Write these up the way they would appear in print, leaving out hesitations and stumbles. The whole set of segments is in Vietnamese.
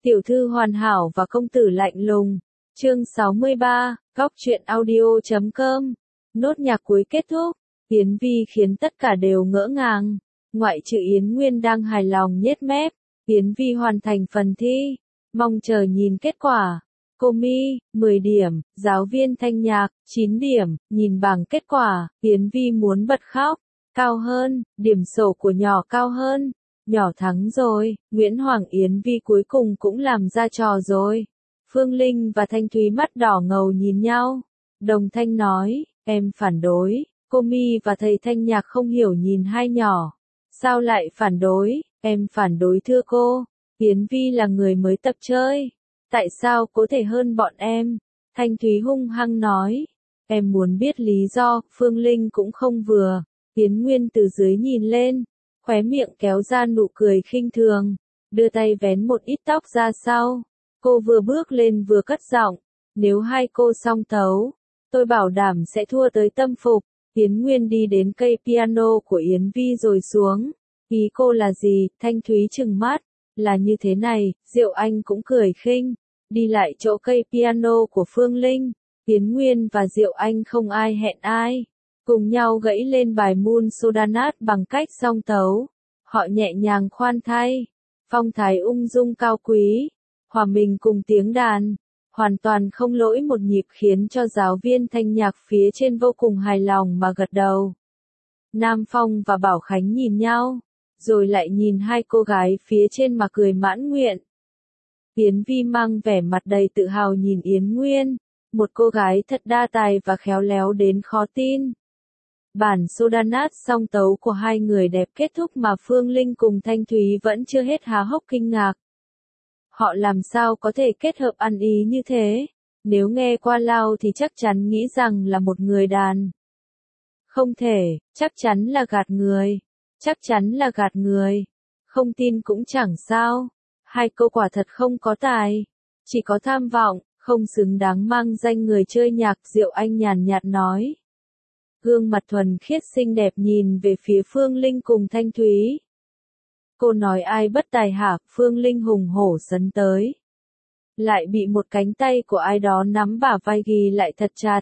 Tiểu thư hoàn hảo và công tử lạnh lùng. Chương 63, Góc truyện audio.com. Nốt nhạc cuối kết thúc. Yến Vi khiến tất cả đều ngỡ ngàng. Ngoại trừ Yến Nguyên đang hài lòng nhếch mép. Yến Vi hoàn thành phần thi. Mong chờ nhìn kết quả. Cô Mi, 10 điểm, giáo viên thanh nhạc, 9 điểm, nhìn bảng kết quả, Yến Vi muốn bật khóc. Cao hơn, điểm sổ của nhỏ cao hơn. Nhỏ thắng rồi, Nguyễn Hoàng Yến Vi cuối cùng cũng làm ra trò rồi. Phương Linh và Thanh Thúy mắt đỏ ngầu nhìn nhau. Đồng Thanh nói, em phản đối. Cô Mi và thầy Thanh Nhạc không hiểu nhìn hai nhỏ. Sao lại phản đối? Em phản đối thưa cô. Yến Vi là người mới tập chơi. Tại sao có thể hơn bọn em? Thanh Thúy hung hăng nói. Em muốn biết lý do, Phương Linh cũng không vừa. Yến Nguyên từ dưới nhìn lên, khóe miệng kéo ra nụ cười khinh thường, đưa tay vén một ít tóc ra sau. Cô vừa bước lên vừa cất giọng, nếu hai cô song tấu, tôi bảo đảm sẽ thua tới tâm phục. Yến Nguyên đi đến cây piano của Yến Vi rồi xuống. Ý cô là gì? Thanh Thúy trừng mắt. Là như thế này, Diệu Anh cũng cười khinh, đi lại chỗ cây piano của Phương Linh. Yến Nguyên và Diệu Anh không ai hẹn ai, cùng nhau gãy lên bài Moon Sodanat bằng cách song tấu. Họ nhẹ nhàng khoan thai, phong thái ung dung cao quý, hòa mình cùng tiếng đàn, hoàn toàn không lỗi một nhịp khiến cho giáo viên thanh nhạc phía trên vô cùng hài lòng mà gật đầu. Nam Phong và Bảo Khánh nhìn nhau, rồi lại nhìn hai cô gái phía trên mà cười mãn nguyện. Yến Vi mang vẻ mặt đầy tự hào nhìn Yến Nguyên, một cô gái thật đa tài và khéo léo đến khó tin. Bản Sodanat song tấu của hai người đẹp kết thúc mà Phương Linh cùng Thanh Thúy vẫn chưa hết há hốc kinh ngạc. Họ làm sao có thể kết hợp ăn ý như thế? Nếu nghe qua lao thì chắc chắn nghĩ rằng là một người đàn. Không thể, chắc chắn là gạt người. Chắc chắn là gạt người. Không tin cũng chẳng sao. Hai cô quả thật không có tài. Chỉ có tham vọng, không xứng đáng mang danh người chơi nhạc. Diệu Anh nhàn nhạt nói. Gương mặt thuần khiết xinh đẹp nhìn về phía Phương Linh cùng Thanh Thúy. Cô nói ai bất tài hả? Phương Linh hùng hổ sấn tới. Lại bị một cánh tay của ai đó nắm bả vai ghi lại thật chặt.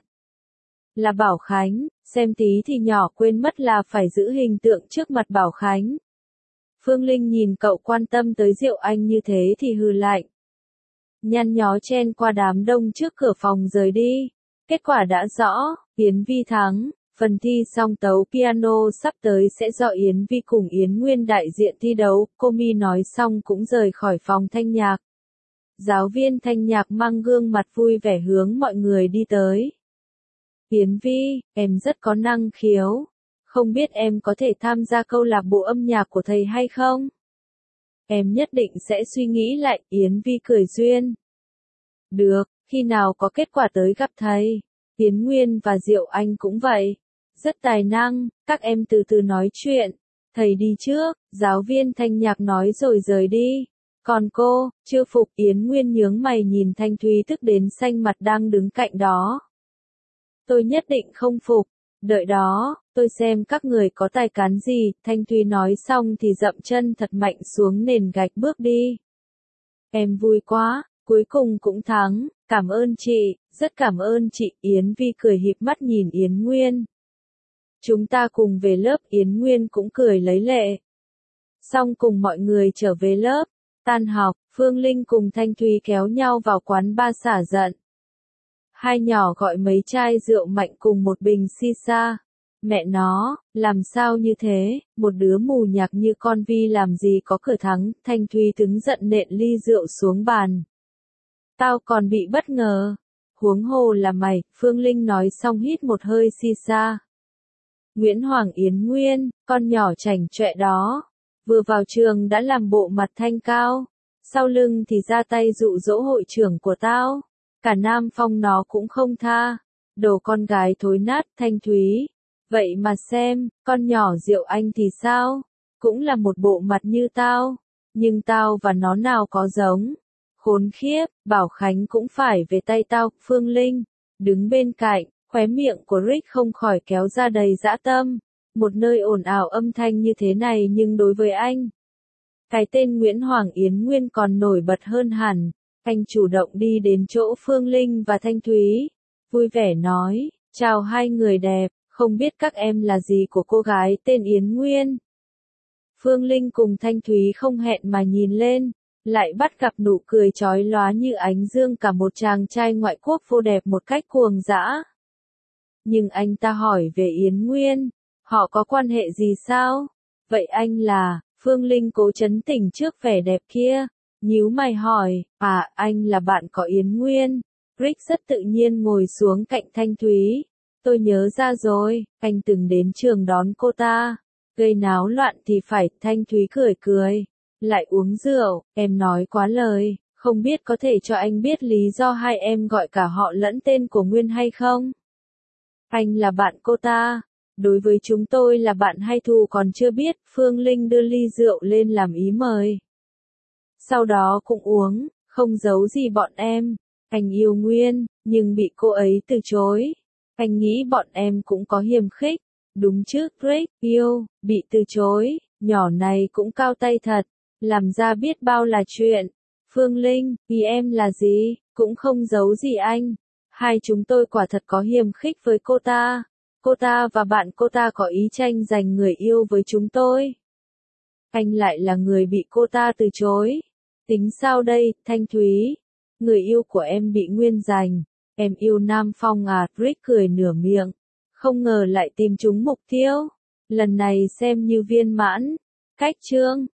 Là Bảo Khánh, xem tí thì nhỏ quên mất là phải giữ hình tượng trước mặt Bảo Khánh. Phương Linh nhìn cậu quan tâm tới Diệu Anh như thế thì hừ lạnh. Nhăn nhó chen qua đám đông trước cửa phòng rời đi. Kết quả đã rõ, Yến Vi thắng. Phần thi song tấu piano sắp tới sẽ do Yến Vi cùng Yến Nguyên đại diện thi đấu. Cô Mi nói xong cũng rời khỏi phòng thanh nhạc. Giáo viên thanh nhạc mang gương mặt vui vẻ hướng mọi người đi tới. Yến Vi, em rất có năng khiếu. Không biết em có thể tham gia câu lạc bộ âm nhạc của thầy hay không? Em nhất định sẽ suy nghĩ lại. Yến Vi cười duyên. Được, khi nào có kết quả tới gặp thầy. Yến Nguyên và Diệu Anh cũng vậy. Rất tài năng, các em từ từ nói chuyện. Thầy đi trước, giáo viên thanh nhạc nói rồi rời đi. Còn cô, chưa phục. Yến Nguyên nhướng mày nhìn Thanh Thúy tức đến xanh mặt đang đứng cạnh đó. Tôi nhất định không phục. Đợi đó, tôi xem các người có tài cán gì. Thanh Thúy nói xong thì dậm chân thật mạnh xuống nền gạch bước đi. Em vui quá, cuối cùng cũng thắng. Cảm ơn chị, rất cảm ơn chị. Yến Vi cười híp mắt nhìn Yến Nguyên. Chúng ta cùng về lớp. Yến Nguyên cũng cười lấy lệ. Xong cùng mọi người trở về lớp. Tan học, Phương Linh cùng Thanh Thúy kéo nhau vào quán bar xả giận. Hai nhỏ gọi mấy chai rượu mạnh cùng một bình shisha. Mẹ nó, làm sao như thế, một đứa mù nhạc như con Vi làm gì có cửa thắng. Thanh Thúy đứng giận nện ly rượu xuống bàn. Tao còn bị bất ngờ. Huống hồ là mày. Phương Linh nói xong hít một hơi shisha. Nguyễn Hoàng Yến Nguyên, con nhỏ chảnh chọe đó, vừa vào trường đã làm bộ mặt thanh cao, sau lưng thì ra tay dụ dỗ hội trưởng của tao. Cả Nam Phong nó cũng không tha. Đồ con gái thối nát. Thanh Thúy. Vậy mà xem, con nhỏ Diệu Anh thì sao? Cũng là một bộ mặt như tao. Nhưng tao và nó nào có giống. Khốn khiếp, Bảo Khánh cũng phải về tay tao. Phương Linh, đứng bên cạnh, khóe miệng của Rick không khỏi kéo ra đầy dã tâm. Một nơi ồn ào âm thanh như thế này nhưng đối với anh. Cái tên Nguyễn Hoàng Yến Nguyên còn nổi bật hơn hẳn. Anh chủ động đi đến chỗ Phương Linh và Thanh Thúy, vui vẻ nói, chào hai người đẹp, không biết các em là gì của cô gái tên Yến Nguyên. Phương Linh cùng Thanh Thúy không hẹn mà nhìn lên, lại bắt gặp nụ cười chói lóa như ánh dương cả một chàng trai ngoại quốc vô đẹp một cách cuồng dã. Nhưng anh ta hỏi về Yến Nguyên, họ có quan hệ gì sao? Vậy anh là, Phương Linh cố trấn tĩnh trước vẻ đẹp kia, nhíu mày hỏi, anh là bạn có Yến Nguyên. Rick rất tự nhiên ngồi xuống cạnh Thanh Thúy. Tôi nhớ ra rồi, anh từng đến trường đón cô ta. Gây náo loạn thì phải, Thanh Thúy cười cười. Lại uống rượu, em nói quá lời, không biết có thể cho anh biết lý do hai em gọi cả họ lẫn tên của Nguyên hay không? Anh là bạn cô ta. Đối với chúng tôi là bạn hay thù còn chưa biết, Phương Linh đưa ly rượu lên làm ý mời. Sau đó cũng uống, không giấu gì bọn em. Anh yêu Nguyên, nhưng bị cô ấy từ chối. Anh nghĩ bọn em cũng có hiềm khích. Đúng chứ, Rick, yêu, bị từ chối, nhỏ này cũng cao tay thật. Làm ra biết bao là chuyện. Phương Linh, ý em là gì, cũng không giấu gì anh. Hai chúng tôi quả thật có hiềm khích với cô ta. Cô ta và bạn cô ta có ý tranh giành người yêu với chúng tôi. Anh lại là người bị cô ta từ chối. Tính sao đây, Thanh Thúy? Người yêu của em bị Nguyên giành. Em yêu Nam Phong à? Rick cười nửa miệng. Không ngờ lại tìm trúng mục tiêu. Lần này xem như viên mãn. Cách chương